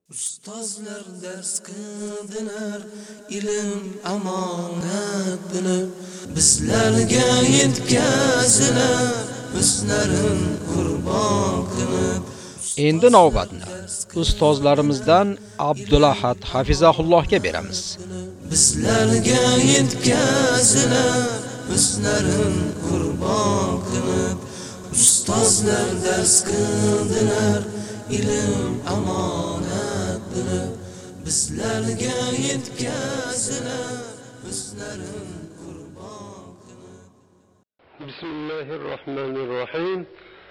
Ustozlar dars qildilar, ilm amonat bilib, bizlarga yetkazilar, o'zlarin qurbon qilib. Endi navbatni ustozlarimizdan Abdulahad Hafizahullohga beramiz. Bizlarga yetkazilar, o'zlarin qurbon qilib, ustozlar dars qildilar, ilm amonat bilib, bizlarga yetkazilar, o'zlarin qurbon qilib. Bismillahirrahmanirrahim.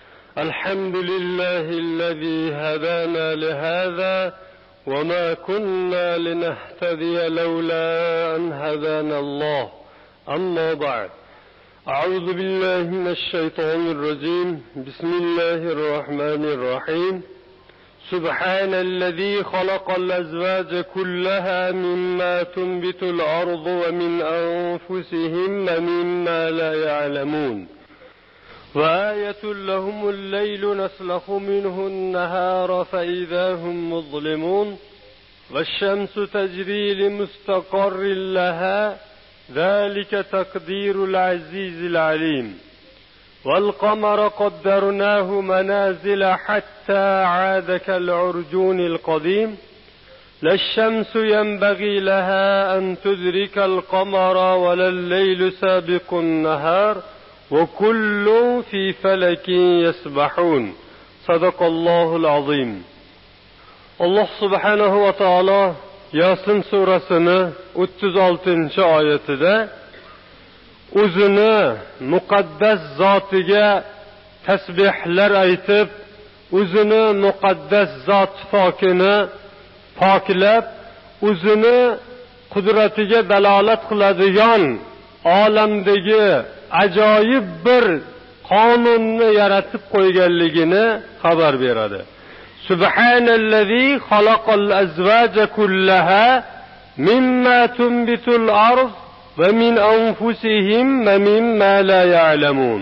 Alhamdulillahillazi hadana lihada wa ma kunna linahtadiya lawla an hadana Allah. Amma ba'd. A'udhu billahi minash shaytanir rajim. Bismillahirrahmanirrahim. سبحان الذي خلق الأزواج كلها مما تنبت الأرض ومن أنفسهم ومما لا يعلمون وآية لهم الليل نسلخ منه النهار فإذا هم مظلمون والشمس تجري لمستقر لها ذلك تقدير العزيز العليم والقمر قدرناه منازل حتى عاد كالعرجون القديم لا الشمس ينبغي لها أن تدرك القمر ولا الليل سابق النهار وكل في فلك يسبحون صدق الله العظيم. الله سبحانه وتعالى Yasin surasini 36 oyatida o'zini muqaddas zotiga tasbihlar aytib, o'zini muqaddas zot pokini poklab, o'zini qudratiga dalolat qiladigan olamdagi ajoyib bir qonunni yaratib qo'yganligini xabar beradi. Subhanallazi xalaqal azvaja kullaha mimma tunbitul ard ve min anfusihim ve mimma la ya'lamun.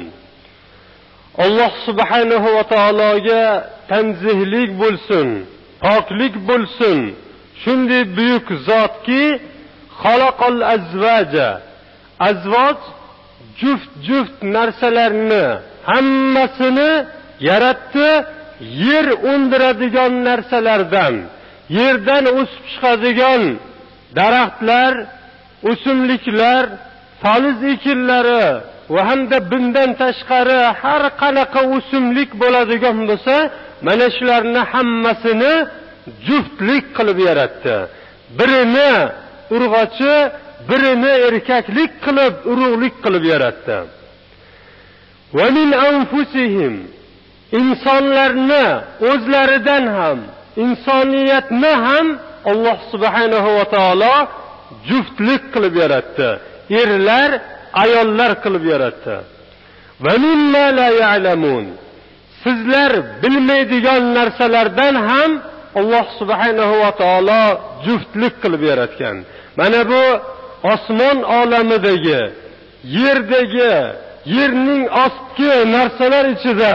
Allah subhanahu ve taologa tanzihlik bo'lsin, poklik bo'lsin. Shunday buyuk zotki, xalaqal azvaja. Azvaj juft narsalarni hammasini yaratdi. Yer undiradigan narsalardan, yerdan o'sib chiqadigan daraxtlar, o'simliklar, faliz ekinlari va hamda bundan tashqari har qanaqa o'simlik bo'ladigan bo'lsa, mana shularni hammasini juftlik qilib yaratdi. Birini urg'ochi, birini erkaklik qilib, urug'lik qilib yaratdi. Va min anfusihim, insonlarni o'zlaridan ham, insoniyatni ham Alloh subhanahu va taolo juftlik qilib yaratdi. Erlar, ayollar qilib yaratdi. Va mimma la ya'lamun. Sizlar bilmaydigan narsalardan ham Alloh subhanahu va taolo juftlik qilib yaratgan. Mana bu osmon olamidagi, yerdagi, yerning ostki narsalar ichida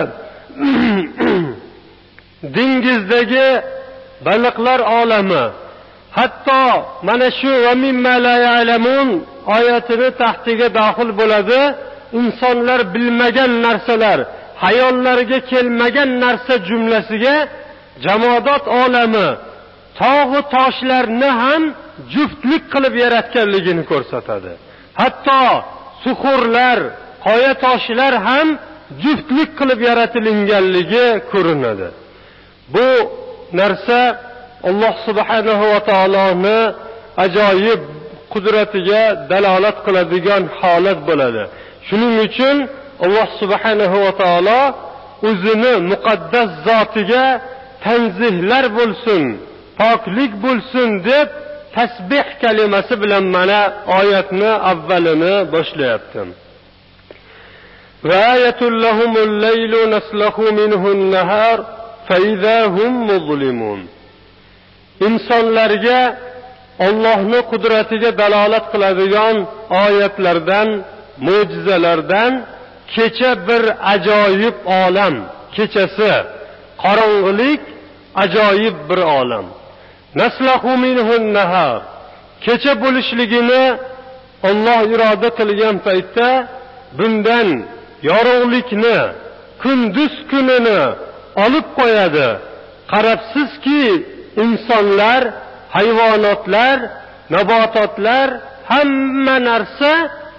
dengizdagi baliqlar olami, hatto mana shu va mimma la ya'lamun oyatini tahtiga daxil bo'ladi. Insonlar bilmagan narsalar, hayollariga kelmagan narsa jumlasiga jamoadot olami, tog'u toshlarni ham juftlik qilib yaratganligini ko'rsatadi. Hatto suxurlar, qoya toshlar ham juftlik qilib yaratilganligi ko'rinadi. Bu narsa Alloh subhanahu va taoloni ajoyib qudratiga dalolat qiladigan holat bo'ladi. Shuning uchun Alloh subhanahu va taolo o'zini muqaddas zotiga tanzihlar bo'lsin, poklik bo'lsin deb tasbih kalimasi bilan mana oyatni avvalini boshlayapti. Va ayatul lahumul laylu naslahu minhun nahar fa idahum muzlimun. İnsonlarga Allohning qudratiga dalolat qiladigan oyatlardan, mo'jizalardan kecha bir ajoyib olam, kechasi qorong'ilik ajoyib bir olam. naslahu minhun nahar. Kecha bo'lishligini Alloh iroda qilgan paytda bundan yorug'likni, kunduz kunini olib qo'yadi. Qarabsizki, insonlar, hayvonotlar, nabototlar hamma narsa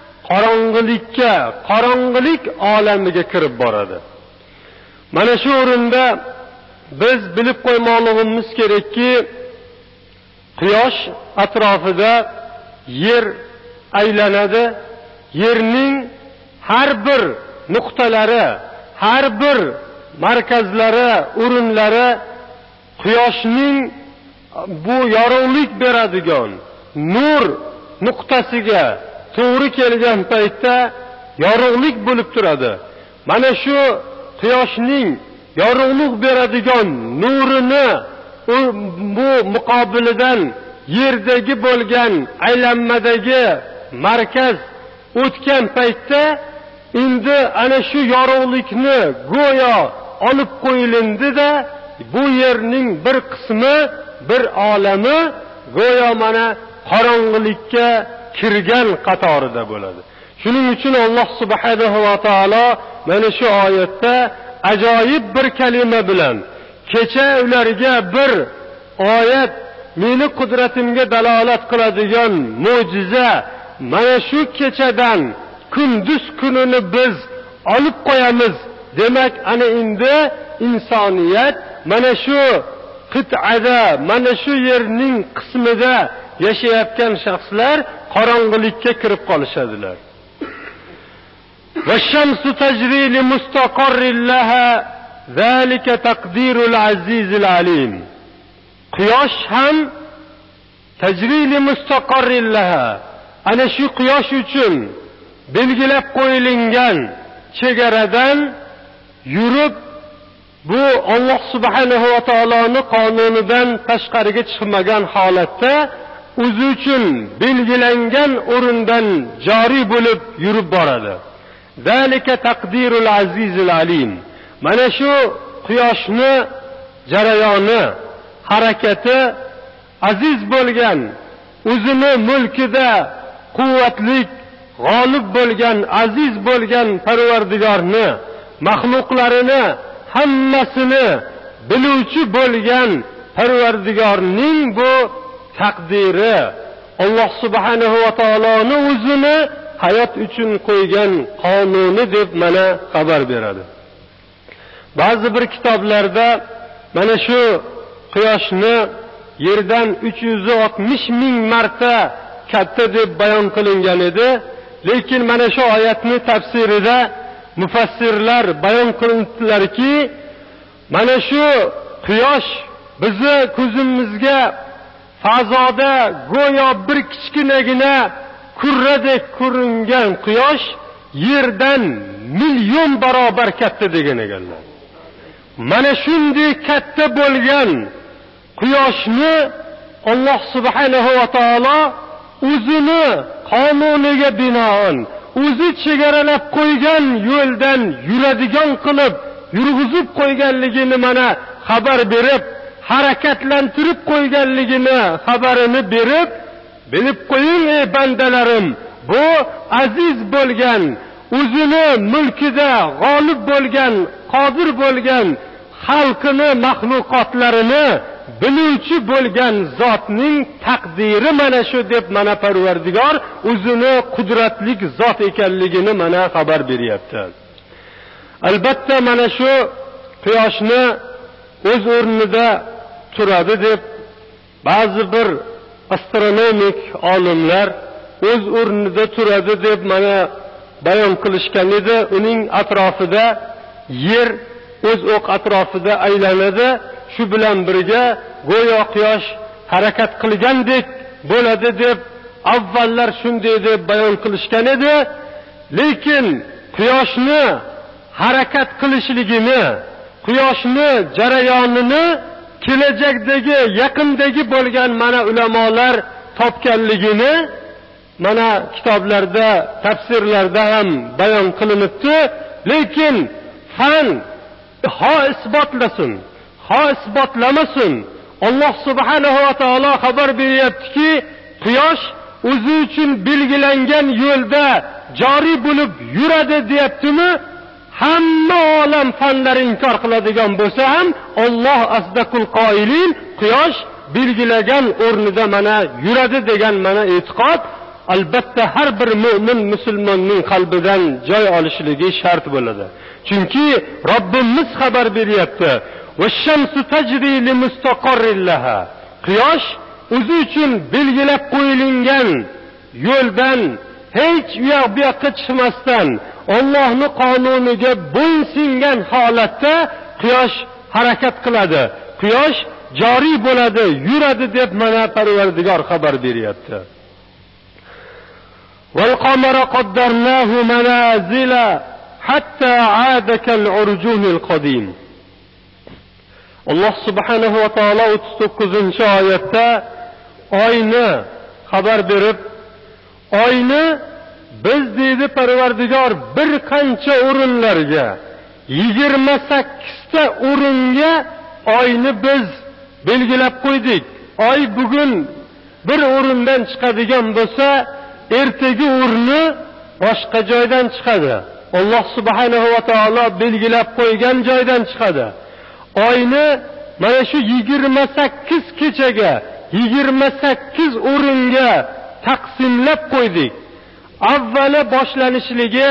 qorong'ilik olamiga kirib boradi. Mana shu o'rinda biz bilib qo'ymoqligimiz kerakki, Quyosh atrofida yer aylanadi. Yerning har bir nuqtalari, har bir markazlari, o'rinlari Quyoshning bu yorug'lik beradigan nur nuqtasiga to'g'ri kelgan paytda yorug'lik bo'lib turadi. Mana shu Quyoshning yorug'lik beradigan nurini bu muqobilidan yerdagi bo'lgan aylanmadagi markaz o'tgan paytda endi ana shu yorug'likni go'yo olib qo'yilindi-da, bu yerning bir qismi, bir olami go'yo mana qorong'ilikka kirgan qatorida bo'ladi. Shuning uchun Alloh subhanahu va taolo mana shu oyatda ajoyib bir kalima bilan kecha ularga bir oyat, meni qudratimga dalolat qiladigan mo'jiza, mana shu kechadan kunduz kunini biz olib qo'yamiz. Demak, ana endi insoniyat mana shu qit'ada, mana shu yerning qismida yashayotgan shaxslar qorong'ilikka kirib qolishadilar. Vash-shamsu tajri li mustaqarrin laha zalika taqdirul azizil alim. Quyosh ham tajri li mustaqarrin laha, ana shu quyosh uchun belgilab qo'yilgan chegaradan yurib, bu Alloh subhanahu va taoloning qonunidan tashqariga chiqmagan holatda o'zi uchun belgilangan o'rindan joriy bo'lib yurib boradi. Zalika taqdirul azizil alim. Mana shu quyoshni jarayoni, harakati aziz bo'lgan, o'zini mulkida quvvatlik, g'olib bo'lgan, aziz bo'lgan Parvardigorni, maxluqlarini hammasini biluvchi bo'lgan Parvardigorning bu taqdiri, Alloh subhanahu va taoloning o'zini hayot uchun qo'ygan qonuni deb mana xabar beradi. Ba'zi bir kitoblarda mana shu quyoshni yerdan 360 ming marta katta deb bayon qilingan edi. Lekin mana shu oyatni tafsirida mufassirlar bayon qildilarki, mana shu quyosh bizni ko'zimizga fazoda go'yo bir kichkinagina kurradek ko'ringan quyosh yerdan million barobar katta degan ekanlar. Mana shunday katta bo'lgan quyoshni Alloh subhanahu va taolo o'zini qonuniga binoan, o'zi chegaralab qo'ygan yo'ldan yuradigan qilib yurg'izib qo'yganligini mana xabar berib, harakatlantirib qo'yganligini xabarini berib, bilib qo'ying ey bandalarim, bu aziz bo'lgan, o'zini mulkida g'olib bo'lgan, qodir bo'lgan xalqini, maxluqotlarini biluvchi bo'lgan zotning taqdiri mana shu deb mana Parvardigor o'zini qudratli zot ekanligini mana xabar beryapti. Albatta mana shu quyoshni o'z o'rnida turadi deb ba'zi bir astronomik olimlar o'z o'rnida turadi deb mana bayon qilishgan edi. Uning atrofida yer o'z o'q atrofida aylanadi. Shu bilan birga go'yo quyosh harakat qilgandek bo'ladi deb avvallar shunday deb bayon qilishgan edi. Lekin quyoshni harakat qilishligini, quyoshni jarayonini kelajakdagi, yaqindagi bo'lgan mana ulamolar topganligini mana kitoblarda, tafsirlarda ham bayon qilinibdi. Lekin fan ho isbotlasin, ho isbotlamasin, Alloh subhanahu va taolo xabar beryaptiki, quyosh o'zi uchun belgilangan yo'lda joriy bo'lib yuradi deyaptimi? Hamma olam fanlar inkor qiladigan bo'lsa ham, Alloh asdaqul qoilin, quyosh belgilagan o'rnida mana yuradi degan mana e'tiqod albatta har bir mu'min musulmonning qalbidan joy olishligi shart bo'ladi. Chunki Robbimiz xabar beryapti: "Vash-shamsu tajri li mustaqarrin laha." Quyosh o'zi uchun belgilab qo'yilgan yo'ldan hech u yoqqa chiqmasdan Allohning qonuniga bo'ysungan holatda quyosh harakat qiladi. Quyosh joriy bo'ladi, yuradi deb mana Parvardigor xabar beryapti. Wal qamara qaddarnahu manazila hatta aada kal urjunil qadim. Alloh subhanahu va taolo 39-oyatda oyni xabar berib, oyni biz deydi Parvardigor bir qancha o'rinlarga 28 ta o'ringa oyni biz belgilab qo'ydik. Oy bugun bir o'rindan chiqadigan bo'lsa, ertagi o'rni boshqa joydan chiqadi. Alloh subhanahu va taolo belgilab qo'ygan joydan chiqadi. Oyni mana shu 28 kechaga 28 o'ringa taqsimlab qo'ydik. Avvali boshlanishligi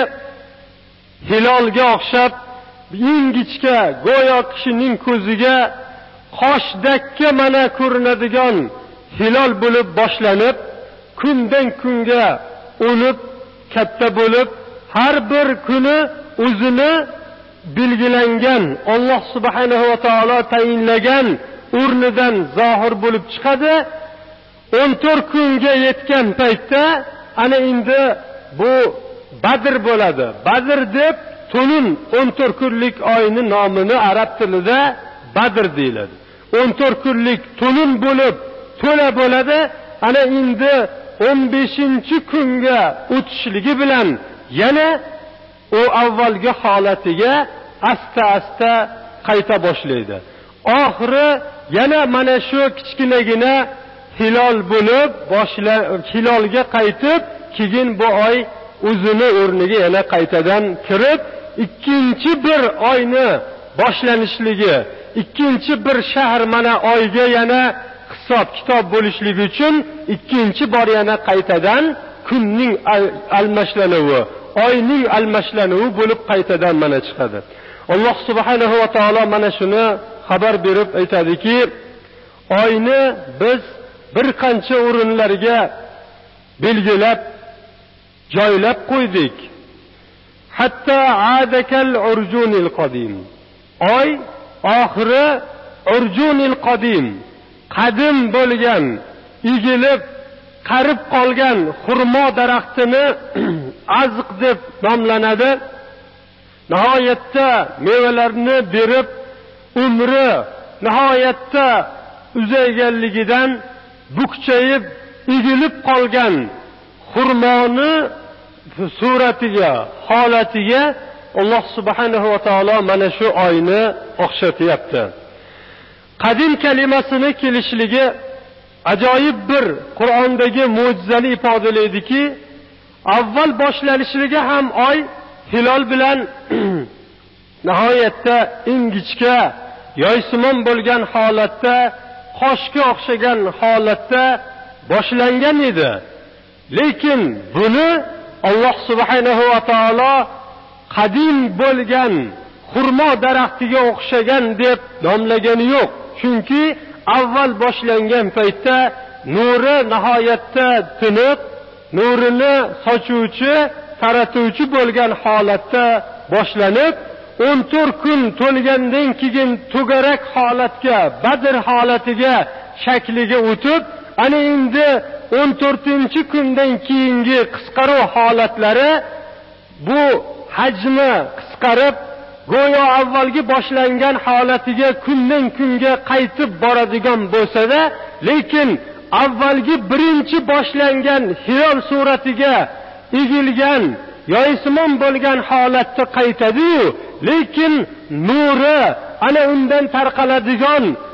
hilolga o'xshab ingichka, go'yo kishining ko'ziga qoshdakka mana ko'rinadigan hilol bo'lib boshlanib, kundan kunga o'nib, katta bo'lib, har bir kuni o'zini belgilangan Alloh subhanahu va taolo tayinlagan o'rnidan zohir bo'lib chiqadi. 14 kunga yetgan paytda ana endi bu Badr bo'ladi. Badr deb to'nin 14 kunlik oyning nomini arab tilida Badr deyiladi. 14 kunlik to'nin bo'lib to'la bo'ladi. Ana endi 15-kunga o'tishligi bilan yana u avvalgi holatiga asta-asta qayta boshlaydi. Oxiri yana mana shu kichkinagina hilol bo'lib hilolga qaytib, keyin bu oy o'zini o'rniga yana qaytadan kirib, ikkinchi bir oyni boshlanishligi, ikkinchi bir shahr mana oyga yana hisob kitob bo'lishligi uchun ikkinchi bor yana qaytadan kunning almashlanuvi, oyning almashlanuvi bo'lib qaytadan mana chiqadi. Alloh subhanahu va taolo mana shuni xabar berib aytadiki, oyni biz bir qancha o'rinlarga belgilab joylab qo'ydik. Hatta adakal urjunil qadim. Oy oxiri urjunil qadim, qadim bo'lgan, egilib, qarib qolgan xurmo daraxtini azq deb nomlanadi. Nihoyatda mevalarni berib, umri nihoyatda uzayganligidan bukchayib, egilib qolgan xurmoni suratiga, holatiga Alloh subhanahu va taolo mana shu oyni o'xshatyapti. Qadim kalimasini kelishligi ajoyib bir Qur'ondagi mo'jizani ifodalaydiki, avval boshlanishligi ham oy hilol bilan nihoyatda ingichka, yoysimon bo'lgan holatda, qoshga o'xshagan holatda boshlangan edi. Lekin buni Alloh subhanahu va taolo qadim bo'lgan xurmo daraxtiga o'xshagan deb nomlagani yo'q. Chunki avval boshlangan paytda nuri nihoyatda tiniq, nurini sochuvchi, taratuvchi bo'lgan holatda boshlanib, 14 kun to'lgandan keyin to'garak holatga, Badr holatiga, shakliga o'tib, ana endi 14-kundan keyingi qisqaruv holatlari bu hajmi qisqarib, go'yo avvalgi boshlangan holatiga kundan kunga qaytib boradigan bo'lsa-da, lekin avvalgi birinchi boshlangan hilol suratiga egilgan, yoysimon bo'lgan holatda qaytadi-yu, lekin nuri ana undan tarqaladigan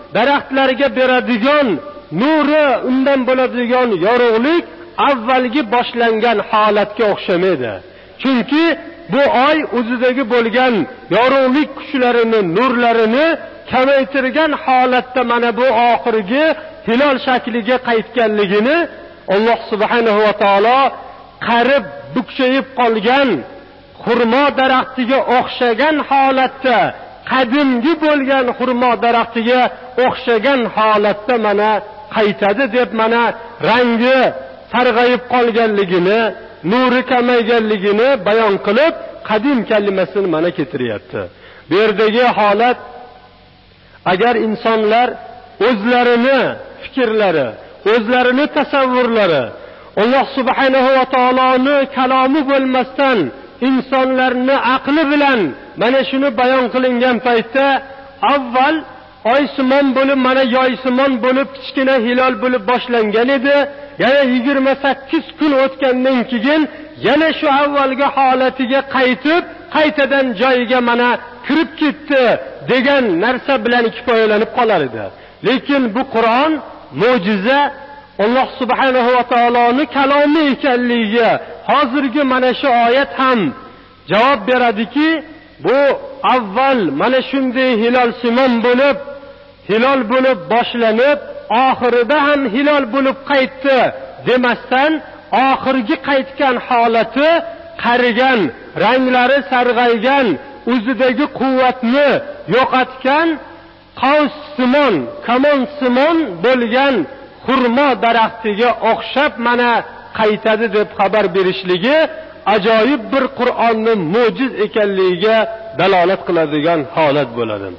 daraxtlarga beradigan nuri, undan bo'ladigan yorug'lik avvalgi boshlangan holatga o'xshamaydi. Chunki bu oy o'zidagi bo'lgan yorug'lik kuchlarini, nurlarini kamaytirgan holatda mana bu oxirgi hilol shakliga qaytganligini Alloh subhanahu va taolo qarib bukchayib qolgan xurmo daraxtiga o'xshagan holatda, qadimgi bo'lgan xurmo daraxtiga o'xshagan holatda mana qaytadi deb mana rangi sarg'ayib qolganligini, nuri kamayganligini bayon qilib, qadim kalimasini mana keltiryapti. Bu yerdagi holat, agar insonlar o'zlarini fikrlari, o'zlarini tasavvurlari Alloh subhanahu va taoloni kalomi bo'lmasdan insonlarni aqli bilan mana shuni bayon qilingan paytda avval oysimon bo'lib, mana yoysimon bo'lib, kichkina hilol bo'lib boshlangan edi. Yana 28 kun o'tgandan keyin yana shu avvalgi holatiga qaytib, qaytadan joyiga mana kirib ketdi degan narsa bilan kifoyalanib qolar edi. Lekin bu Qur'on mo'jiza, Alloh subhanahu va taoloning kalomi ekanligiga hozirgi mana shu oyat ham javob beradiki, bu avval mana shunday hilol-simon bo'lib, hilol bo'lib boshlanib, oxirida ham hilol bo'lib qaytdi demasdan, oxirgi qaytgan holati qarigan, ranglari sarg'aygan, o'zidagi quvvatni yo'qotgan, qavs-simon, kamon-simon bo'lgan xurmo daraxtiga o'xshab mana qaytadi deb xabar berishligi ajoyib bir Qur'onning mo'jiz ekanligiga dalolat qiladigan holat bo'ladi.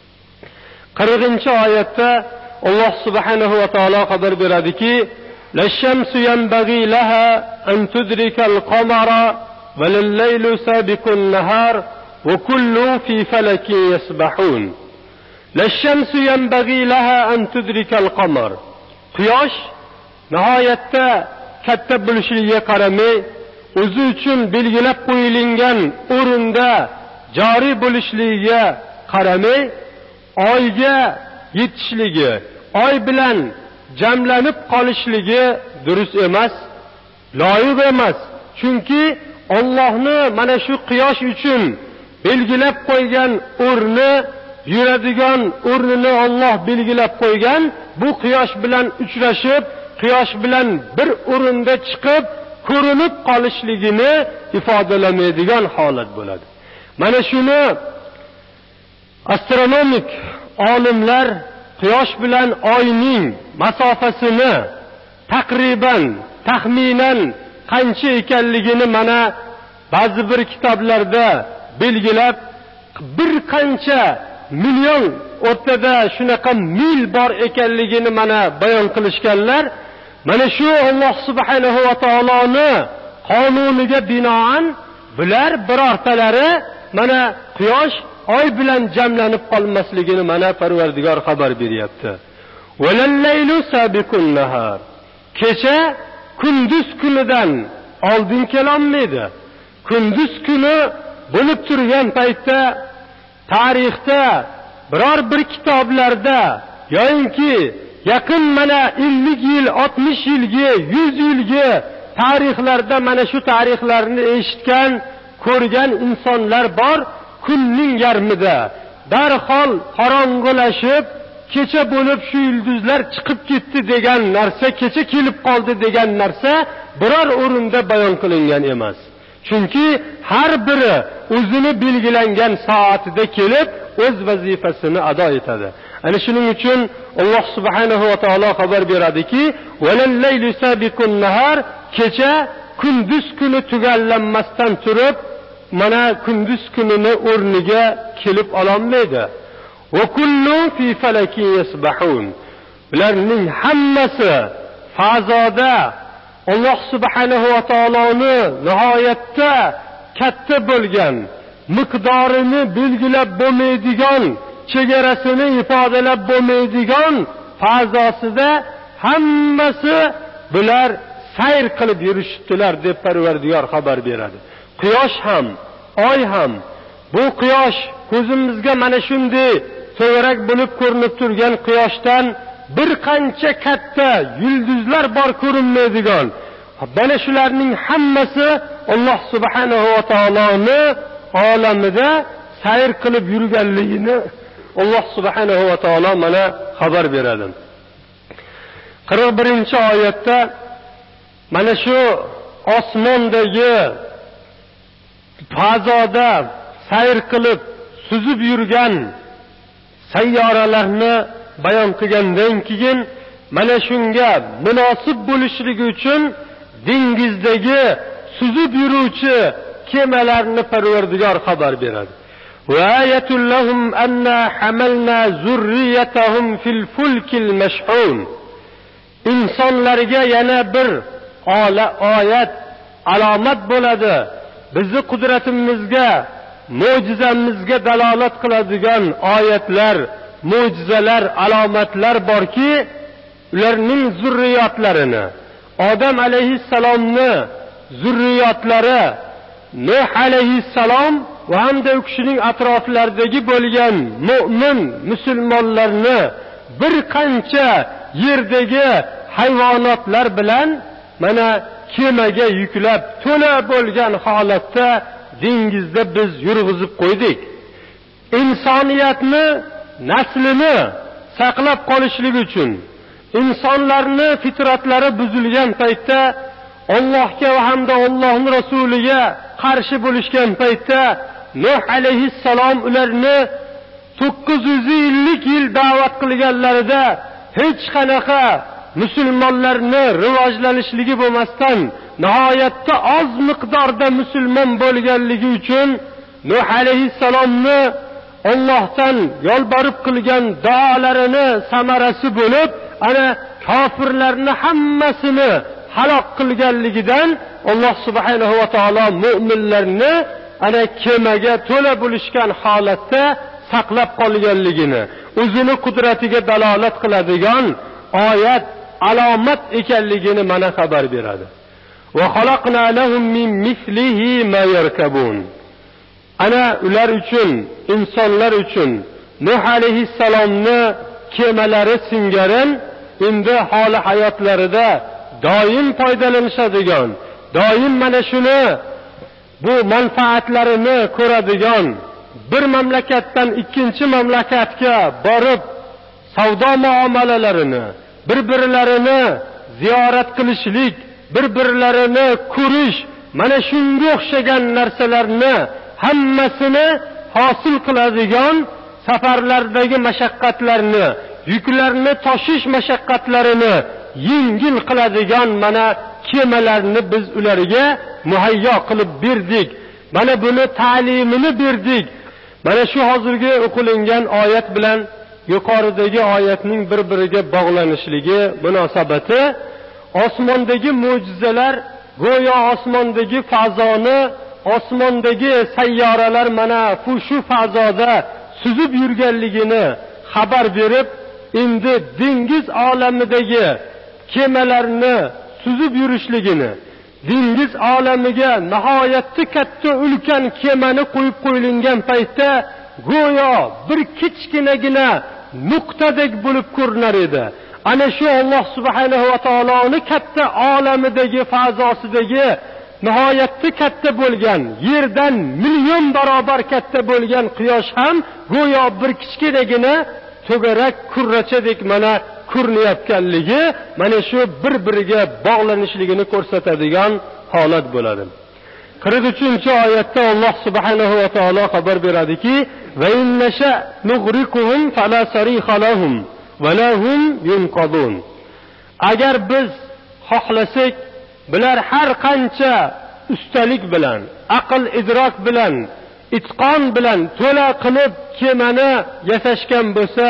40-oyatda Alloh subhanahu va taolo xabar beradiki: "Lash-shamsu yanbaghi laha an tudrika al-qamara va lal-laylu sabiqun nahar va kullun fi falakin yasbahun." Lash-shamsu yanbaghi laha an tudrika al-qamar. Quyosh nihoyatda katta bo'lishligiga qaramay, o'zi uchun belgilab qo'yilgan o'rinda joriy bo'lishligiga qaramay, oyga yetishligi, oy bilan jamlanib qolishligi durust emas, loyiq emas. Chunki Allohni mana shu quyosh uchun belgilab qo'ygan o'rni, yuradigan o'rnini Alloh belgilab qo'ygan, bu quyosh bilan uchrashib, quyosh bilan bir o'rinda chiqib ko'rinib qolishligini ifodalamaydigan holat bo'ladi. Mana shuni astronomik olimlar quyosh bilan oyning masofasini taqriban, taxminan qancha ekanligini mana ba'zi bir kitoblarda belgilab, bir qancha million o'rtada shunaqa mil bor ekanligini mana bayon qilishganlar. Mana shu Alloh subhanahu va taoloni qonuniga binoan bular birortalari mana quyosh oy bilan jamlanib qolmasligini mana Parvardigor xabar beryapti. Valal-laylu sabiqun nahar. Kecha kunduz kunidan oldin kelolmaydi. Kunduz kuni bo'lib turgan paytda tarixda biror bir kitoblarda yoki yaqin mana 50 yil, 60 yilga, 100 yilga tarixlarda mana shu tarixlarni eshitgan, ko'rgan insonlar bor. Kunning yarmida darhol qorong'ilashib, kecha bo'lib shu yulduzlar chiqib ketdi degan narsa, kecha kelib qoldi degan narsa biror o'rinda bayon qilingan emas. Chunki har biri o'zini belgilangan soatida kelib o'z vazifasini ado etadi. Ana shuning uchun Alloh subhanahu va taolo xabar beradiki: "Valal-laylu sabiqun nahar", kecha kunduz kuni tugallanmasdan turib, mana kunduz kunini o'rniga kelib ololmaydi. Va kullun fi falakin yasbahun. Bularning hammasi fazoda Alloh subhanahu va taoloni nihoyatda katta bo'lgan, miqdorini belgilab bo'lmaydigan, chegarasini ifodalab bo'lmaydigan fazosida hammasi bular sayr qilib yurishdilar deb Parvardigor xabar beradi. Quyosh ham, oy ham, bu quyosh ko'zimizga mana shunday to'g'rak bo'lib ko'rinib turgan quyoshdan bir qancha katta yulduzlar bor ko'rinmaydigan. Mana shularning hammasi Alloh subhanahu va taoloni olamida sayr qilib yurganligini Alloh subhanahu va taolo mana xabar beradi. 41-oyatda mana shu osmondagi fazoda sayr qilib suzib yurgan sayyoralarni bayon qilgandan keyin mana shunga munosib bo'lishligi uchun dengizdagi suzib yuruvchi kemalarni Parvardigor xabar beradi. Va ayatul lahum anna hamalna zurriyatahum fil fulkil mashhun. İnsonlarga yana bir oyat, alomat bo'ladi. Bizni qudratimizga, mo'jizamizga dalolat qiladigan oyatlar, mo'jizalar, alomatlar borki, ularning zurriyotlarini, Odam alayhissalomni zurriyotlari, Nuh alayhissalom va hamda u kishining atroflaridagi bo'lgan mu'min musulmonlarni bir qancha yerdagi hayvonotlar bilan mana kemaga yuklab to'la bo'lgan holatda dengizda biz yurg'izib qo'ydik. İnsoniyatni naslini saqlab qolishlik uchun, insonlarni fitratlari buzilgan paytda Allohga va hamda Allohning rasuliga qarshi bo'lishgan paytda Nuh alayhissalom ularni 950 yil da'vat qilganlarida hech qanaqa musulmonlarni rivojlanishligi bo'lmasdan nihoyatda oz miqdorda musulmon bo'lganligi uchun Nuh alayhissalomni Allohdan yolborib qilgan duolarini samarasi bo'lib, ana kofirlarni hammasini halok qilganligidan Alloh subhanahu va taolo mu'minlarni ana kemaga to'la bo'lishgan holatda saqlab qolganligini, o'zini qudratiga dalolat qiladigan oyat, alomat ekanligini mana xabar beradi. Va xalaqna lahum min mislihi ma yarkabun. Ana ular uchun, insonlar uchun Nuh alayhissalomni kemalari singari endi holi hayotlarida doim foydalanishadigan, doim mana shuni bu manfaatlarini ko'radigan, bir mamlakatdan ikkinchi mamlakatga borib savdo muomalalarini, bir-birlarini ziyorat qilishlik, bir-birlarini ko'rish, mana shunga o'xshagan narsalarni hammasini hosil qiladigan, safarlardagi mashaqqatlarni, yuklarni tashish mashaqqatlarini yengil qiladigan mana kemalarni biz ularga muhayyo qilib berdik. Mana buni ta'limini berdik. Mana shu hozirgi o'qilingan oyat bilan yuqoridagi oyatning bir-biriga bog'lanishligi munosabati, osmondagi mo'jizalar go'yo osmondagi fazoni, osmondagi sayyoralar mana shu fazoda suzib yurganligini xabar berib, endi dengiz olamidagi kemalarni suzib yurishligini, dengiz olamiga nihoyatda katta ulkan kemani qo'yib qo'yilgan paytda go'yo bir kichkinagina nuqtadek bo'lib ko'rinar edi. Ana shu Alloh subhanahu va taoloning katta olamidagi fazosidagi nihoyatda katta bo'lgan, yerdan million barobar katta bo'lgan quyosh ham go'yo bir kichkinagina to'garak kurrachadek mana ko'rinayotganligi, mana shu bir-biriga bog'lanishligini ko'rsatadigan holat bo'ladi. 43-oyatda Alloh subhanahu va taolo xabar beradiki: "Va innasha nughriquhum fala sariha lahum va lahum yunqadun." Agar biz xohlasak, bular har qancha ustalik bilan, aql idrok bilan, itqon bilan to'la qilib kemani yasashgan bo'lsa,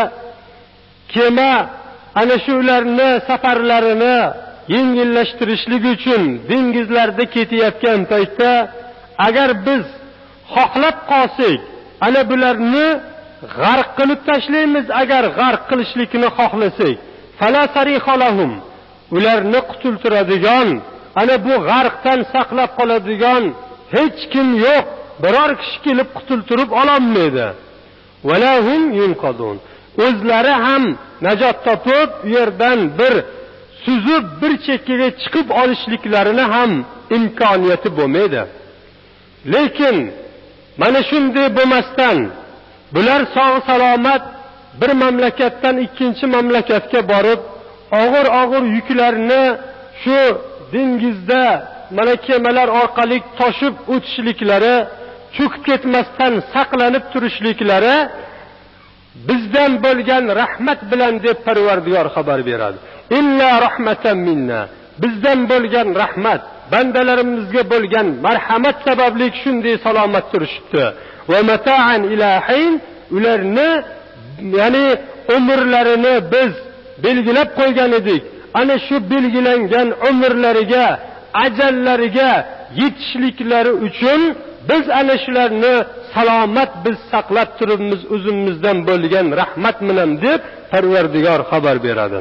kema ana shularni safarlarini yengillashtirishlik uchun dengizlarda ketayotgan paytda agar biz xohlab qolsak, ana bularni g'arq qilib tashlaymiz. Agar g'arq qilishlikni xohlasak, fala sarixalahum, ularni qutultiradigan, ana bu g'arqdan saqlab qoladigan hech kim yo'q. Biror kishi kelib qutultirib ololmaydi. va lahum yunqadun. O'zlari ham najot topib, u yerdan bir suzib bir chekkaga chiqib olishliklarini ham imkoniyati bo'lmaydi. Lekin mana shunday bo'lmasdan bular sog' salomat bir mamlakatdan ikkinchi mamlakatga borib, og'ir yuklarni shu dengizda mana kemalar orqali toshib o'tishliklari, cho'kib ketmasdan saqlanib turishliklari bizdan bo'lgan rahmat bilan deb Parvardigor xabar beradi. Illa rahmatan minna. Bizdan bo'lgan rahmat, bandalarimizga bo'lgan marhamat sababli shunday salomat turishibdi. Va mata'an ila hin, ularni ya'ni umrlarini biz belgilab qo'ygan edik. Ana shu belgilangan umrlariga, ajallariga yetishliklari uchun biz ana shularni salomat biz saqlab turibmiz o'zimizdan bo'lgan rahmat bilan deb Parvardigor xabar beradi.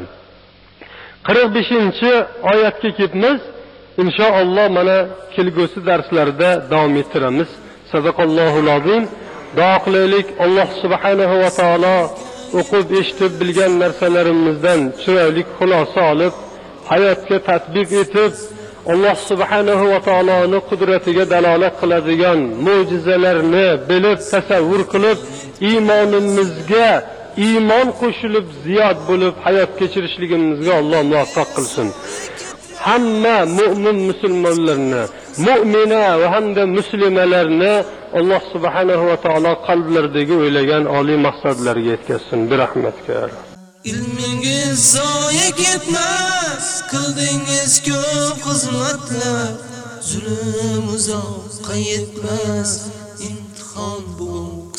45-oyatga kelibmiz. Inshaalloh mana kelgusi darslarda davom ettiramiz. Sadaqallohul azim. Duo qilaylik, Alloh subhanahu va taolo o'qib eshitib bilgan narsalarimizdan chiroyli xulosa olib, hayotga tatbiq etib, Alloh subhanahu va taoloning qudratiga dalolat qiladigan mo'jizalarni bilib, tasavvur qilib, iymonimizga iymon qo'shilib ziyod bo'lib hayot kechirishligimizga Alloh muvaffaq qilsin. Hamma mu'min musulmonlarni, mu'mina va hamda muslimalarni Alloh subhanahu va taolo qalblaridagi o'ylagan oliy maqsadlarga yetkazsin. Bir rahmatga. Ilmingiz zoya ketmas, qildingiz ko'p xizmatlar, zulm uzoqqa yetmas, imtihon bu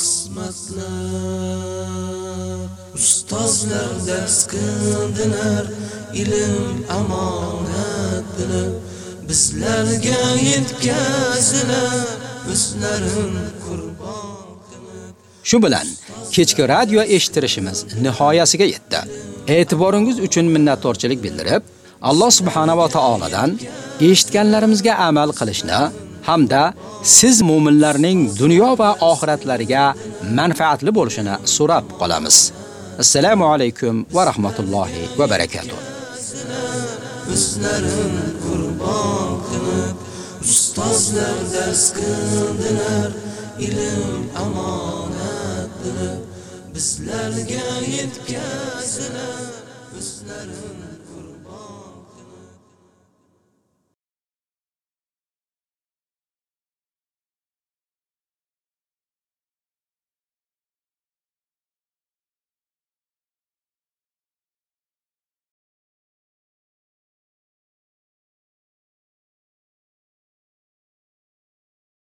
qismatlar. Ustozlar dars qildilar, ilm amonat bilib, bizlarga yetkazdilar, o'zlarin qurbon qilib. Shu bilan kechki radio eshittirishimiz nihoyasiga yetdi. E'tiboringiz uchun minnatdorchilik bildirib, Alloh subhanahu va taoladan eshitganlarimizga amal qilishni hamda siz mu'minlarning dunyo va oxiratlariga manfaatli bo'lishini so'rab qolamiz. Assalomu alaykum va rahmatullohi va barakatuh. O'zlarin qurbon qilib, ustozlar dars qildilar, ilm amonat bilib, bizlarga yetkazdilar, o'zlarin qurbon